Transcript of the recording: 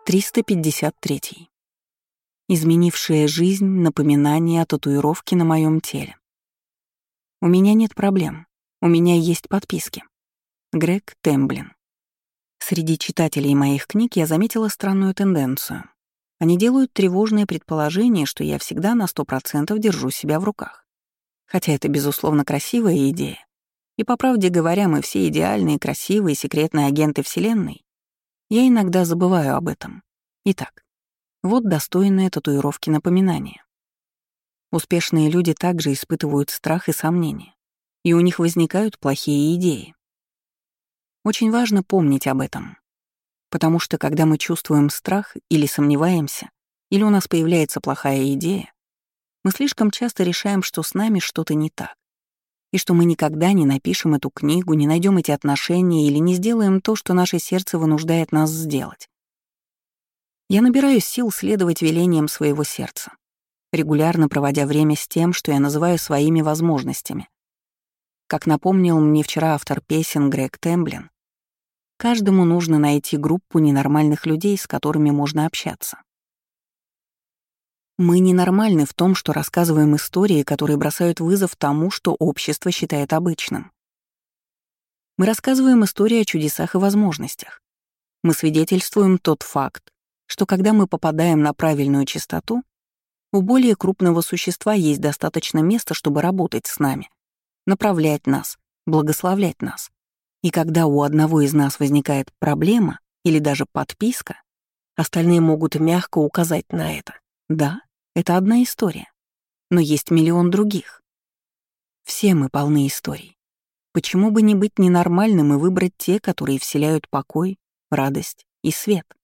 353. Изменившая жизнь напоминание о татуировке на моем теле. У меня нет проблем. У меня есть подписки. Грег Темблин. Среди читателей моих книг я заметила странную тенденцию. Они делают тревожное предположение, что я всегда на 100% держу себя в руках. Хотя это, безусловно, красивая идея. И, по правде говоря, мы все идеальные, красивые, секретные агенты Вселенной. Я иногда забываю об этом. Итак, вот достойное татуировки напоминание. Успешные люди также испытывают страх и сомнения, и у них возникают плохие идеи. Очень важно помнить об этом, потому что когда мы чувствуем страх или сомневаемся, или у нас появляется плохая идея, мы слишком часто решаем, что с нами что-то не так, и что мы никогда не напишем эту книгу, не найдем эти отношения или не сделаем то, что наше сердце вынуждает нас сделать. Я набираюсь сил следовать велениям своего сердца, регулярно проводя время с тем, что я называю своими возможностями. Как напомнил мне вчера автор песен Грег Темблин, каждому нужно найти группу ненормальных людей, с которыми можно общаться. Мы ненормальны в том, что рассказываем истории, которые бросают вызов тому, что общество считает обычным. Мы рассказываем истории о чудесах и возможностях. Мы свидетельствуем тот факт, что когда мы попадаем на правильную частоту, у более крупного существа есть достаточно места, чтобы работать с нами, направлять нас, благословлять нас. И когда у одного из нас возникает проблема или даже подписка, остальные могут мягко указать на это. Да, это одна история, но есть миллион других. Все мы полны историй. Почему бы не быть ненормальным и выбрать те, которые вселяют покой, радость и свет?